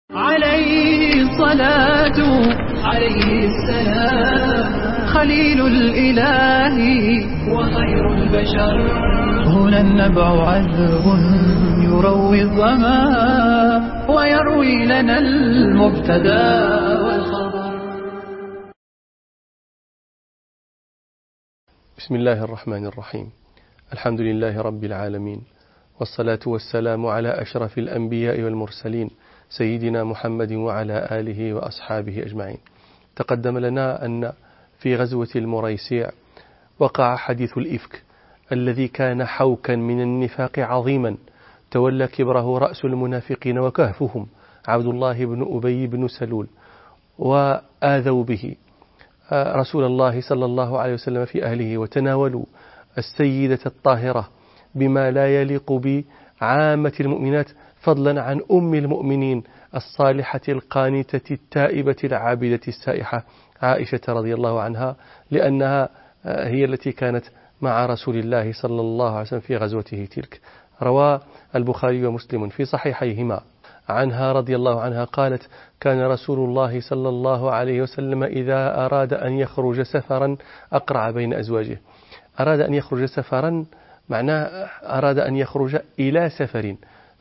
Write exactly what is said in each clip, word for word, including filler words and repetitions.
عليه الصلاة عليه السلام خليل الإله وخير البشر. هنا النبع عذب يروي الظما ويروي لنا المبتدا والخبر. بسم الله الرحمن الرحيم. الحمد لله رب العالمين، والصلاة والسلام على أشرف الأنبياء والمرسلين سيدنا محمد وعلى آله وأصحابه أجمعين. تقدم لنا أن في غزوة المريسيع وقع حديث الإفك الذي كان حوكا من النفاق عظيما، تولى كبره رأس المنافقين وكهفهم عبد الله بن أبي بن سلول، وآذوا به رسول الله صلى الله عليه وسلم في أهله، وتناولوا السيدة الطاهرة بما لا يليق بعامة المؤمنات، فضلا عن أم المؤمنين الصالحة القانتة التائبة العابدة السائحة عائشة رضي الله عنها، لأنها هي التي كانت مع رسول الله صلى الله عليه وسلم في غزوته تلك. روى البخاري ومسلم في صحيحيهما عنها رضي الله عنها قالت: كان رسول الله صلى الله عليه وسلم إذا أراد أن يخرج سفرا أقرع بين أزواجه. أراد أن يخرج سفرا معناه أراد أن يخرج إلى سفر،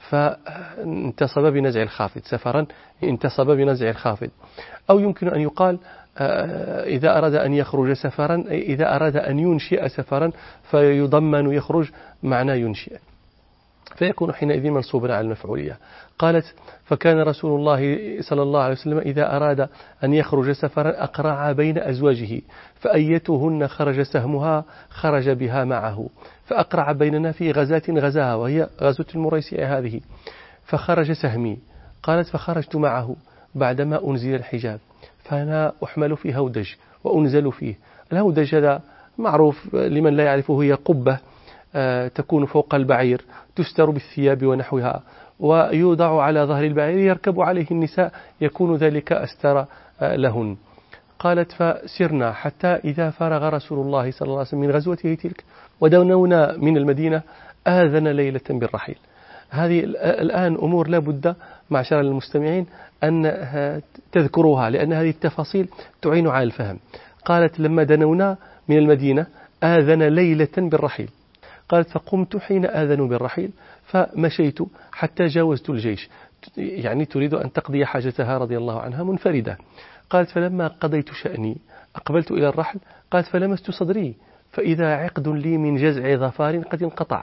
فانتصب بنزع الخافض، سفرا انتصب بنزع الخافض. أو يمكن أن يقال إذا أراد أن يخرج سفرا، إذا أراد أن ينشئ سفرا فيضمن يخرج معنى ينشئ، فيكون حينئذ منصوبا على المفعولية. قالت: فكان رسول الله صلى الله عليه وسلم إذا أراد أن يخرج سفرا أقرع بين أزواجه، فأيتهن خرج سهمها خرج بها معه، فأقرع بيننا في غزاة غزاها، وهي غزوة المريسيع هذه، فخرج سهمي. قالت: فخرجت معه بعدما أنزل الحجاب، فأنا أحمل في هودج وأنزل فيه. الهودج هذا معروف لمن لا يعرفه، هي قبة تكون فوق البعير تستر بالثياب ونحوها، ويوضع على ظهر البعير يركب عليه النساء، يكون ذلك أستر لهن. قالت: فسرنا حتى إذا فرغ رسول الله صلى الله عليه وسلم من غزوته تلك ودنونا من المدينة آذن ليلة بالرحيل. هذه الآن أمور لا بد معشر المستمعين أن تذكروها، لأن هذه التفاصيل تعين على الفهم. قالت: لما دنونا من المدينة آذن ليلة بالرحيل. قالت: فقمت حين آذنوا بالرحيل فمشيت حتى جاوزت الجيش، يعني تريد أن تقضي حاجتها رضي الله عنها منفردة. قالت: فلما قضيت شأني أقبلت إلى الرحل. قالت: فلمست صدري فإذا عقد لي من جزع ظفار قد انقطع.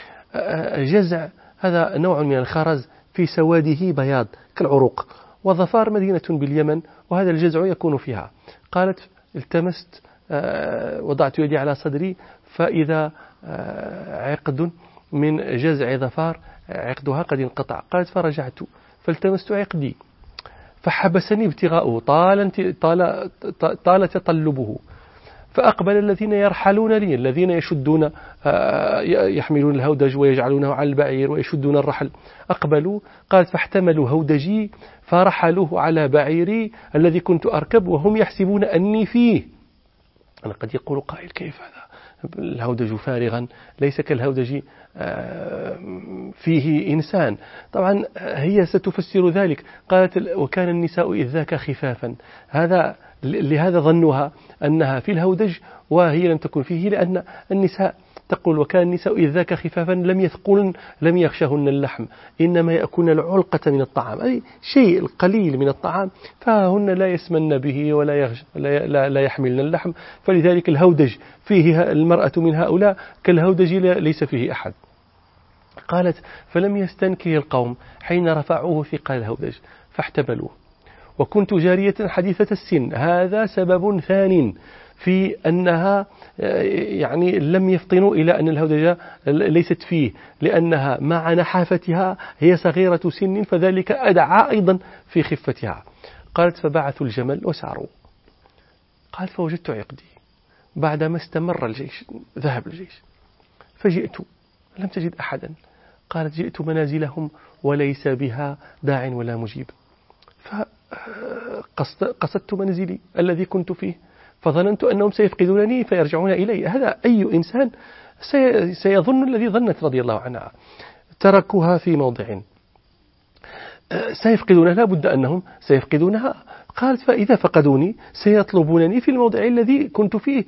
جزع هذا نوع من الخرز في سواده بياض كالعروق، وظفار مدينة باليمن، وهذا الجزع يكون فيها. قالت: التمست وضعت يدي على صدري فإذا عقد من جزع ظفار عقدها قد انقطع. قالت: فرجعت فالتمست عقدي فحبسني ابتغاؤه، طال, طال, طال تطلبه. فأقبل الذين يرحلون لي، الذين يشدون يحملون الهودج ويجعلونه على البعير ويشدون الرحل، أقبلوا. قالت: فاحتملوا هودجي فرحلوه على بعيري الذي كنت أركب وهم يحسبون أني فيه. أنا قد يقول قائل: كيف هذا الهودج فارغا ليس كالهودج فيه إنسان؟ طبعا هي ستفسر ذلك. قالت: وكان النساء إذ ذاك خفافا، هذا لهذا ظنها أنها في الهودج وهي لم تكن فيه، لأن النساء تقول: وكان النساء إذ ذاك خفافا لم يثقلن لم يغشهن اللحم، إنما يأكلن العلقة من الطعام، أي شيء القليل من الطعام، فهن لا يسمن به ولا يغش لا, لا يحملن اللحم، فلذلك الهودج فيه المرأة من هؤلاء كالهودج ليس فيه أحد. قالت: فلم يستنكر القوم حين رفعوه ثقال الهودج فاحتملوه، وكنت جارية حديثة السن. هذا سبب ثان في أنها يعني لم يفطنوا إلى أن الهودجة ليست فيه، لأنها مع نحافتها هي صغيرة سن، فذلك أدعى أيضا في خفتها. قالت: فبعثوا الجمل وساروا. قالت: فوجدت عقدي بعدما استمر الجيش، ذهب الجيش، فجئت لم تجد أحدا. قالت: جئت منازلهم وليس بها داع ولا مجيب، فقصدت منزلي الذي كنت فيه، فظننت أنهم سيفقدونني فيرجعون إلي. هذا أي إنسان سيظن الذي ظنت رضي الله عنها. تركوها في موضع. سيفقدونها، لا بد أنهم سيفقدونها. قالت فإذا فقدوني سيطلبونني في الموضع الذي كنت فيه،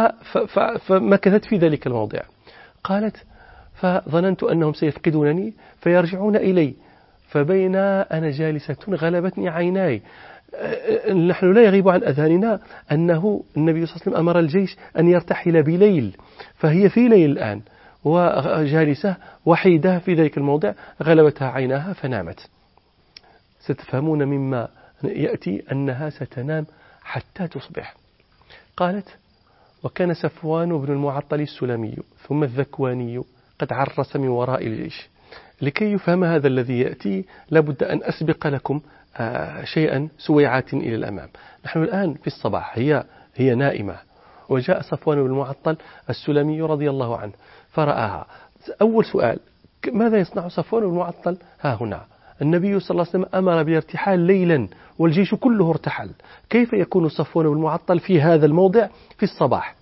فمكثت في ذلك الموضع. قالت فظننت أنهم سيفقدونني فيرجعون إلي، فبين أنا جالسة غلبتني عيناي. نحن لا يغيب عن أذهاننا أنه النبي صلى الله عليه وسلم أمر الجيش أن يرتحل بليل، فهي في ليل الآن وجالسة وحيدة في ذلك الموضع، غلبتها عيناها فنامت. ستفهمون مما يأتي أنها ستنام حتى تصبح. قالت وكان صفوان بن المعطل السلمي ثم الذكواني قد عرس من وراء الجيش. لكي يفهم هذا الذي يأتي لابد أن أسبق لكم شيئا سويعات إلى الأمام. نحن الآن في الصباح، هي هي نائمة، وجاء صفوان بن المعطل السلمي رضي الله عنه فرآها. أول سؤال، ماذا يصنع صفوان بن المعطل ها هنا؟ النبي صلى الله عليه وسلم أمر بالارتحال ليلا والجيش كله ارتحل، كيف يكون صفوان بن المعطل في هذا الموضع في الصباح؟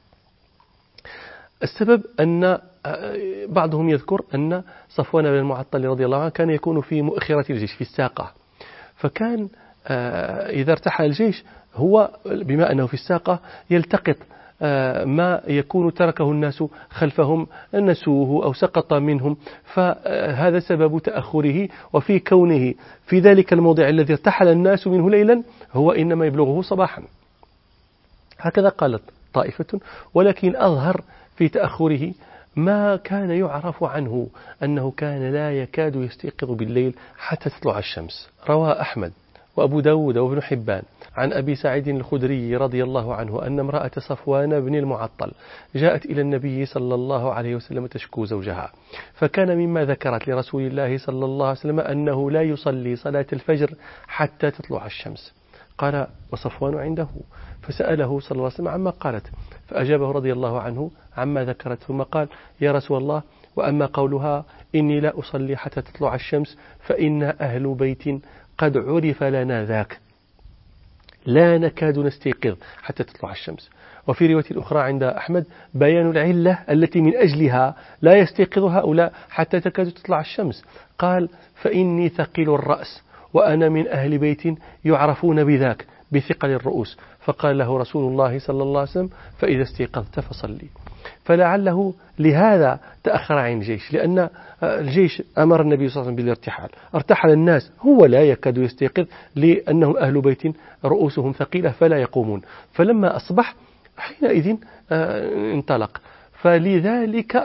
السبب أن بعضهم يذكر أن صفوان بن المعطل رضي الله عنه كان يكون في مؤخرة الجيش في الساقة، فكان إذا ارتحل الجيش هو بما أنه في الساقة يلتقط ما يكون تركه الناس خلفهم، نسوه أو سقط منهم، فهذا سبب تأخره. وفي كونه في ذلك الموضع الذي ارتحل الناس منه ليلا هو إنما يبلغه صباحا. هكذا قالت طائفة، ولكن أظهر في تأخره ما كان يعرف عنه أنه كان لا يكاد يستيقظ بالليل حتى تطلع الشمس. روى أحمد وأبو داود وابن حبان عن أبي سعيد الخدري رضي الله عنه أن امرأة صفوان بن المعطل جاءت إلى النبي صلى الله عليه وسلم تشكو زوجها، فكان مما ذكرت لرسول الله صلى الله عليه وسلم أنه لا يصلي صلاة الفجر حتى تطلع الشمس. قال وصفوان عنده، فسأله صلى الله عليه وسلم عما قالت، فأجابه رضي الله عنه عما ذكرت، ثم قال يا رسول الله وأما قولها إني لا أصلي حتى تطلع الشمس فإن أهل بيت قد عرف لنا ذاك، لا نكاد نستيقظ حتى تطلع الشمس. وفي رواية الأخرى عند أحمد بيان العلة التي من أجلها لا يستيقظ هؤلاء حتى تكاد تطلع الشمس. قال فإني ثقيل الرأس وأنا من أهل بيت يعرفون بذاك بثقل الرؤوس. فقال له رسول الله صلى الله عليه وسلم فإذا استيقظت فصلي. فلعله لهذا تأخر عن الجيش، لأن الجيش أمر النبي صلى الله عليه وسلم بالارتحال، ارتحل الناس، هو لا يكاد يستيقظ لأنهم أهل بيت رؤوسهم ثقيلة فلا يقومون. فلما أصبح حينئذ انطلق، فلذلك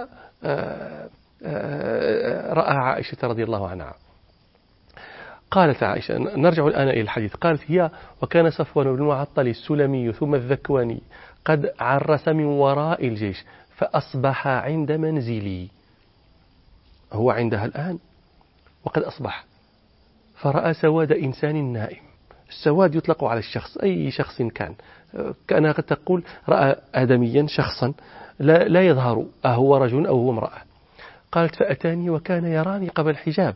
رأى عائشة رضي الله عنها. قالت عائشة، نرجع الآن إلى الحديث، قالت هي وكان صفوان بن المعطل السلمي ثم الذكواني قد عرس من وراء الجيش فأصبح عند منزلي. هو عندها الآن وقد أصبح، فرأى سواد إنسان نائم. السواد يطلق على الشخص، أي شخص كان، كأنها قد تقول رأى آدميا شخصا لا, لا يظهر أهو رجل أو هو امرأة. قالت فأتاني وكان يراني قبل الحجاب،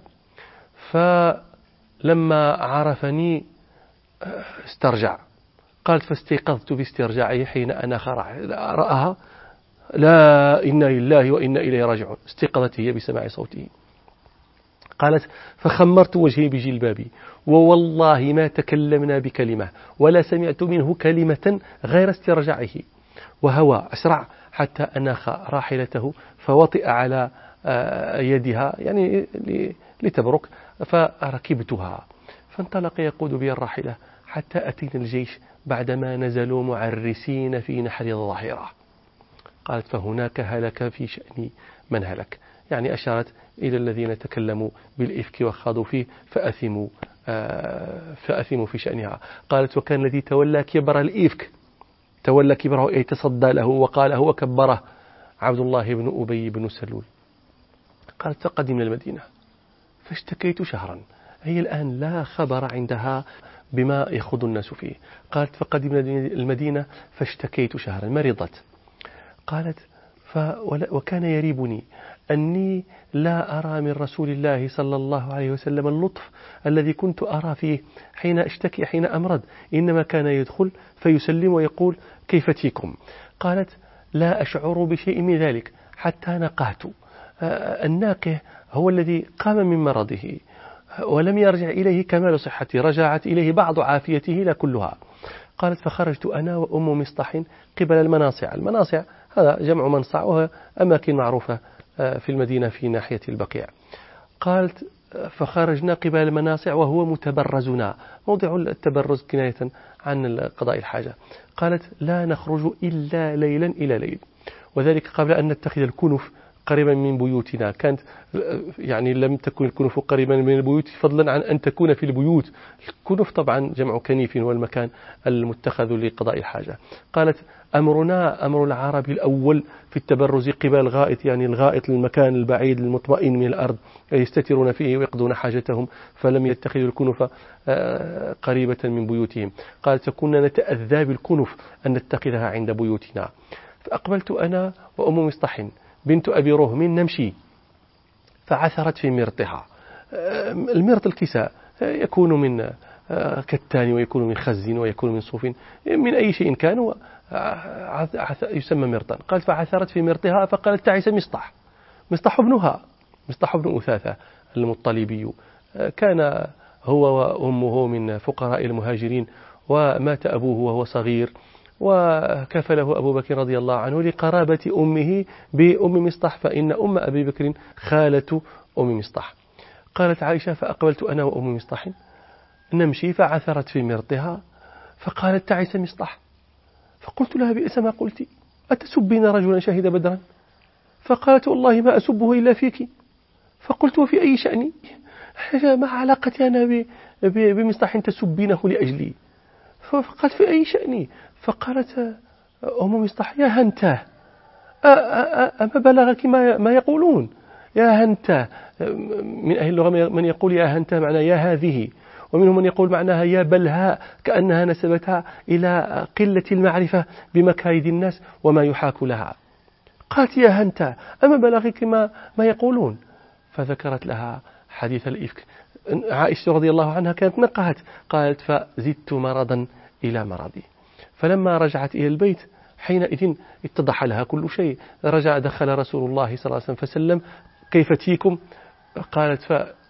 فلما عرفني استرجع. قالت فاستيقظت باسترجاعه حين أناخ رأها، لا إنا لله وإنا إليه راجعون. استيقظت هي بسماع صوته. قالت فخمرت وجهي بجلبابي ووالله ما تكلمنا بكلمة ولا سمعت منه كلمة غير استرجاعه، وهوى أسرع حتى أناخ راحلته فوطئ على يدها يعني لتبرك، فركبتها فانطلق يقود بي الراحلة حتى أتينا الجيش بعدما نزلوا معرسين في نحر الظاهرة. قالت فهناك هلك في شأن من هلك، يعني أشارت إلى الذين تكلموا بالإفك وخاضوا فيه فأثموا, فأثموا في شأنها. قالت وكان الذي تولى كبر الإفك، تولى كبره أي تصدى له وقاله وكبره، عبد الله بن أبي بن سلول. قالت فقدمنا المدينة فاشتكيت شهرا، هي الآن لا خبر عندها بما يخوض الناس فيه. قالت فقدمنا المدينة فاشتكيت شهرا، مرضت. قالت وكان يريبني أني لا أرى من رسول الله صلى الله عليه وسلم اللطف الذي كنت أرى فيه حين أشتكي حين أمرض، إنما كان يدخل فيسلم ويقول كيف تيكم. قالت لا أشعر بشيء من ذلك حتى نقهت. الناقه هو الذي قام من مرضه، ولم يرجع إليه كمال صحته، رجعت إليه بعض عافيته لا كلها. قالت فخرجت أنا وأم مصطح قبل المناصع. المناصع هذا جمع منصع، وهي أماكن معروفة في المدينة في ناحية البقيع. قالت فخرجنا قبل المناصع وهو متبرزنا، موضع التبرز كناية عن قضاء الحاجة. قالت لا نخرج إلا ليلا إلى ليل، وذلك قبل أن نتخذ الكنف قريبا من بيوتنا. كانت يعني لم تكن الكنف قريبا من البيوت فضلا عن أن تكون في البيوت. الكنف طبعا جمع كنيف والمكان المتخذ لقضاء الحاجة. قالت أمرنا أمر العرب الأول في التبرز قبل الغائط، يعني الغائط المكان البعيد المطمئن من الأرض يستترون فيه ويقضون حاجتهم، فلم يتخذوا الكنف قريبة من بيوتهم. قالت فكنا نتأذى بالكنف أن نتخذها عند بيوتنا. فأقبلت أنا وأم مصطح بنت أبي رهم نمشي، فعثرت في مرطها. المرط الكساء يكون من كتان ويكون من خز ويكون من صوف، من أي شيء كان يسمى مرطا. قالت فعثرت في مرطها فقالت تعس مصطح. مصطح ابنها، مصطح ابن أثاثة المطلبي، كان هو وأمه من فقراء المهاجرين، ومات أبوه وهو صغير، وكفله أبو بكر رضي الله عنه لقرابة أمه بأم مصطح، فإن أم أبي بكر خالة أم مصطح. قالت عائشة فأقبلت أنا وأم مصطح نمشي، فعثرت في مرطها فقالت تعس مصطح. فقلت لها بئس ما قلت، أتسبين رجلا شهد بدرا؟ فقالت والله ما أسبه إلا فيك. فقلت وفي أي شأني؟ ما علاقتي أنا بمصطح تسبينه لأجلي؟ فقالت في أي شأني؟ فقالت أم مصطح يا هنتاه، أما بلغك ما يقولون؟ يا هنتاه. من أهل اللغة من يقول يا هنتاه معناه يا هذه، ومنهم من يقول معناها يا بلهاء، كأنها نسبتها إلى قلة المعرفة بمكايد الناس وما يحاك لها. قالت يا هنتاه أما بلغك ما, ما يقولون؟ فذكرت لها حديث الإفك. عائشة رضي الله عنها كانت نقهت، قالت فزدت مرضا إلى مرضي. فلما رجعت إلى البيت حينئذ اتضح لها كل شيء. رجع دخل رسول الله صلى الله عليه وسلم فسلم كيف تيكم؟ قالت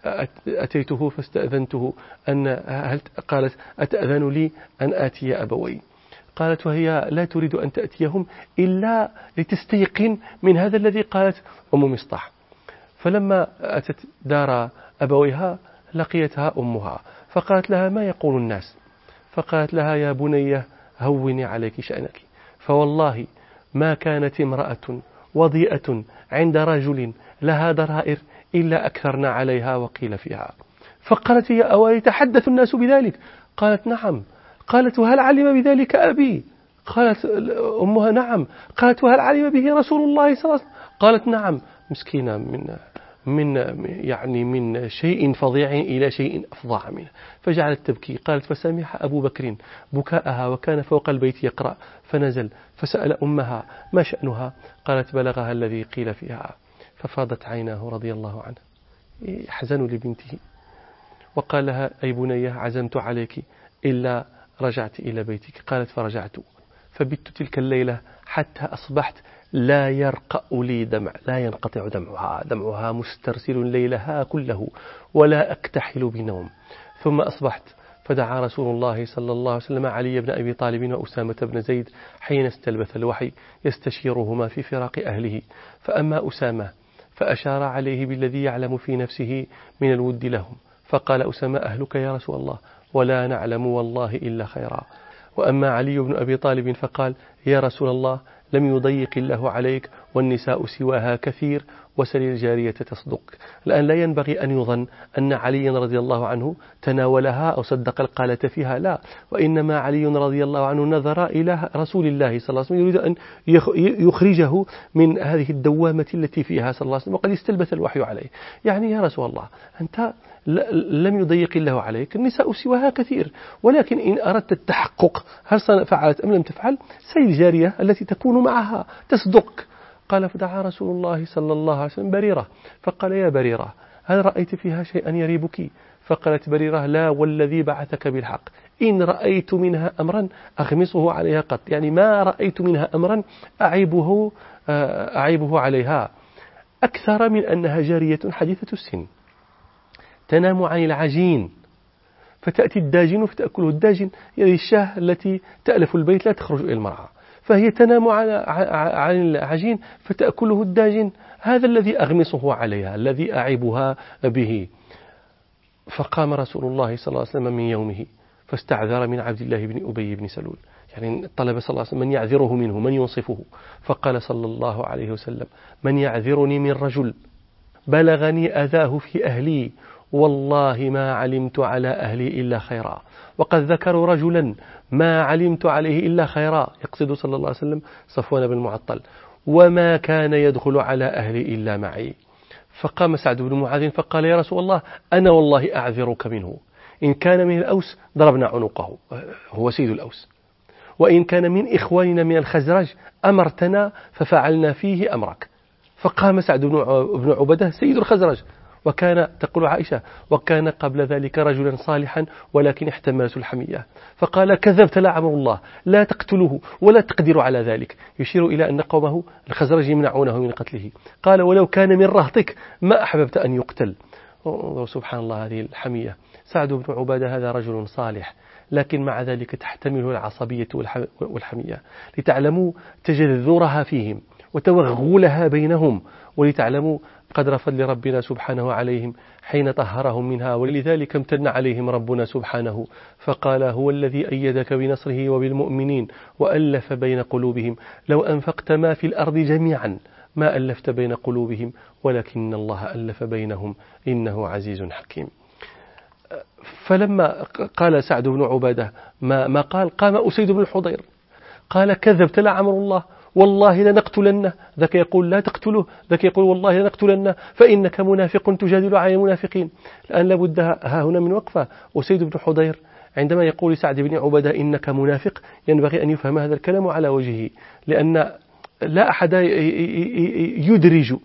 فأتيته فاستأذنته أن هل قالت أتأذن لي أن آتي أبوي؟ قالت وهي لا تريد أن تأتيهم إلا لتستيقن من هذا الذي قالت أم مصطح. فلما أتت دار أبويها لقيتها أمها فقالت لها ما يقول الناس؟ فقالت لها يا بنية هوني عليك شأنك، فوالله ما كانت امرأة وضيئة عند رجل لها ضرائر إلا أكثرنا عليها وقيل فيها. فقالت يا أوى يتحدث الناس بذلك؟ قالت نعم. قالت وهل علم بذلك أبي؟ قالت أمها نعم. قالت وهل علم به رسول الله صلى الله عليه وسلم؟ قالت نعم. مسكينة من من يعني من شيء فظيع إلى شيء أفظع منه، فجعلت تبكي. قالت فسمح أبو بكر بكاءها وكان فوق البيت يقرأ، فنزل فسأل أمها ما شأنها؟ قالت بلغها الذي قيل فيها، ففاضت عيناه رضي الله عنه يحزن لبنته، وقال لها أي بنية عزمت عليك إلا رجعت إلى بيتك. قالت فرجعت فبت تلك الليلة حتى أصبحت لا يرقأ لي دمع، لا ينقطع دمعها، دمعها مسترسل ليلها كله ولا أكتحل بنوم. ثم أصبحت فدعا رسول الله صلى الله عليه وسلم علي بن أبي طالب وأسامة بن زيد حين استلبث الوحي يستشيرهما في فراق أهله. فأما أسامة فأشار عليه بالذي يعلم في نفسه من الود لهم، فقال أسامة أهلك يا رسول الله؟ ولا نعلم والله إلا خيرا. وأما علي بن أبي طالب فقال يا رسول الله لم يضيق الله عليك والنساء سواها كثير وسل الجارية تصدق. الآن لا ينبغي أن يظن أن علي رضي الله عنه تناولها أو صدق القالة فيها، لا، وإنما علي رضي الله عنه نظر إلى رسول الله صلى الله عليه وسلم يريد أن يخرجه من هذه الدوامة التي فيها صلى الله عليه وسلم، وقد استلبث الوحي عليه. يعني يا رسول الله أنت لم يضيق الله عليك، النساء سواها كثير، ولكن إن أردت التحقق هل فعلت أم لم تفعل سل الجارية التي تكون معها تصدق. قال فدعا رسول الله صلى الله عليه وسلم بريرة فقال يا بريرة هل رأيت فيها شيئا يريبك؟ فقالت بريرة لا والذي بعثك بالحق إن رأيت منها أمرا أغمصه عليها قط، يعني ما رأيت منها أمرا أعيبه, أعيبه عليها أكثر من أنها جارية حديثة السن. تنام عن العجين فتأتي الداجن فتأكله الداجن، هذه الشاة التي تألف البيت لا تخرج إلى المرعى، فهي تنام عن العجين فتأكله الداجن، هذا الذي أغمصه عليها، الذي أعبها به. فقام رسول الله صلى الله عليه وسلم من يومه فاستعذر من عبد الله بن أبي بن سلول، يعني طلب صلى الله عليه وسلم من يعذره منه، من ينصفه. فقال صلى الله عليه وسلم: من يعذرني من رجل بلغني أذاه في أهلي والله ما علمت على أهلي إلا خيرا، وقد ذكروا رجلا ما علمت عليه إلا خيرا، يقصد صلى الله عليه وسلم صفوان بن المعطل، وما كان يدخل على أهلي إلا معي. فقام سعد بن معاذ فقال: يا رسول الله أنا والله أعذرك منه، إن كان من الأوس ضربنا عنقه، هو سيد الأوس، وإن كان من إخواننا من الخزرج أمرتنا ففعلنا فيه أمرك. فقام سعد بن عبادة سيد الخزرج، وكان تقول عائشة وكان قبل ذلك رجلا صالحا ولكن احتملته الحمية، فقال: كذبت لا عمر الله، لا تقتله ولا تقدر على ذلك، يشير إلى أن قومه الخزرج يمنعونه من قتله. قال: ولو كان من رهطك ما أحببت أن يقتل. سبحان الله، هذه الحمية. سعد بن عبادة هذا رجل صالح، لكن مع ذلك تحتمله العصبية والحمية، لتعلموا تجذرها فيهم وتوغلها بينهم، ولتعلموا قدر فضل ربنا سبحانه عليهم حين طهرهم منها. ولذلك امتن عليهم ربنا سبحانه فقال: هو الذي أيدك بنصره وبالمؤمنين وألف بين قلوبهم، لو أنفقت ما في الأرض جميعا ما ألفت بين قلوبهم ولكن الله ألف بينهم إنه عزيز حكيم. فلما قال سعد بن عبادة ما, ما قال، قام أسيد بن الحضير قال: كذبت لا عمر الله، والله لنقتلنه. ذاك يقول لا تقتله، ذاك يقول والله لنقتلنه فإنك منافق تجادل عن المنافقين. الآن لابد ها هنا من وقفة. أسيد بن حضير عندما يقول سعد بن عبادة إنك منافق ينبغي أن يفهم هذا الكلام على وجهه، لأن لا أحد يدرج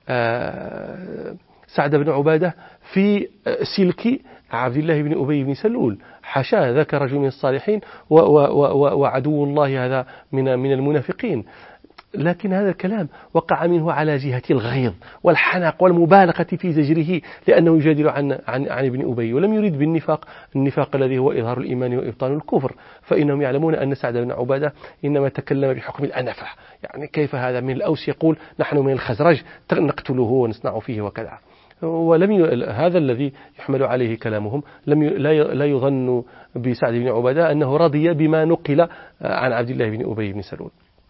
سعد بن عبادة في سلك عبد الله بن أبي بن سلول، حاشا، ذاك رجل من الصالحين وعدو الله هذا من من المنافقين. لكن هذا الكلام وقع منه على جهة الغيظ والحنق والمبالغة في زجره، لأنه يجادل عن عن عن ابن أبي، ولم يريد بالنفاق النفاق الذي هو إظهار الإيمان وإبطان الكفر، فإنهم يعلمون أن سعد بن عبادة إنما تكلم بحكم الأنفة، يعني كيف هذا من الأوس يقول نحن من الخزرج نقتله ونصنع فيه وكذا. ولم ي... هذا الذي يحمل عليه كلامهم، لم ي... لا, ي... لا يظن بسعد بن عبادة أنه رضي بما نقل عن عبد الله بن أبي بن سلول.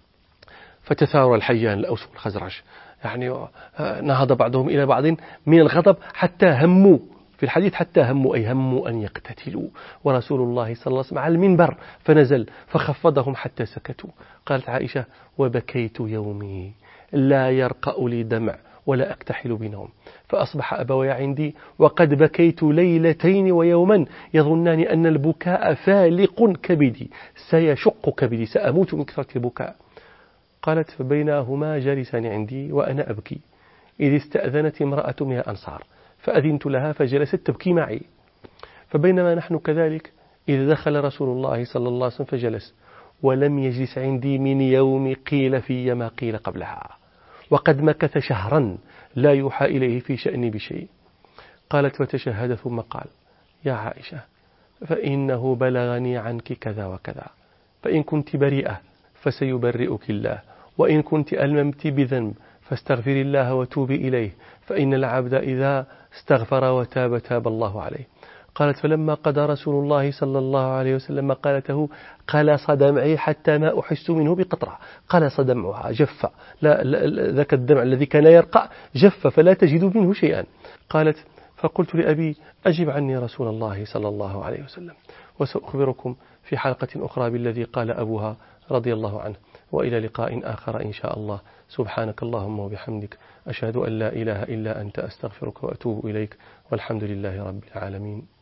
فتثار الحيان الأوس والخزرج، يعني نهض بعضهم إلى بعض من الغضب حتى هموا في الحديث حتى هموا أي هموا أن يقتتلوا، ورسول الله صلى الله عليه وسلم على المنبر فنزل فخفضهم حتى سكتوا. قالت عائشة: وبكيت يومي لا يرقأ لي دمع ولا أكتحل بنوم، فأصبح أبوي عندي وقد بكيت ليلتين ويوما يظنان أن البكاء فالق كبدي، سيشق كبدي، سأموت من كثرة البكاء. قالت: فبينهما جالسان عندي وأنا أبكي إذ استأذنت امرأة من الأنصار فأذنت لها فجلست تبكي معي، فبينما نحن كذلك إذ دخل رسول الله صلى الله عليه وسلم فجلس، ولم يجلس عندي من يوم قيل في ما قيل قبلها، وقد مكث شهرا لا يوحى إليه في شأني بشيء. قالت: فتشهد ثم قال: يا عائشة فإنه بلغني عنك كذا وكذا، فإن كنت بريئة فسيبرئك الله، وإن كنت ألممت بذنب فاستغفر الله وتوبي إليه، فإن العبد إذا استغفر وتاب تاب الله عليه. قالت: فلما قضى رسول الله صلى الله عليه وسلم قالته قلص دمعي حتى ما أحس منه بقطرة. قلص دمعها، جف، لا ذاك الدمع الذي كان يرقع جف فلا تجد منه شيئا. قالت: فقلت لأبي: أجب عني رسول الله صلى الله عليه وسلم، وسأخبركم في حلقة أخرى بالذي قال أبوها رضي الله عنه. وإلى لقاء آخر إن شاء الله. سبحانك اللهم وبحمدك، أشهد أن لا إله إلا أنت، أستغفرك وأتوب إليك، والحمد لله رب العالمين.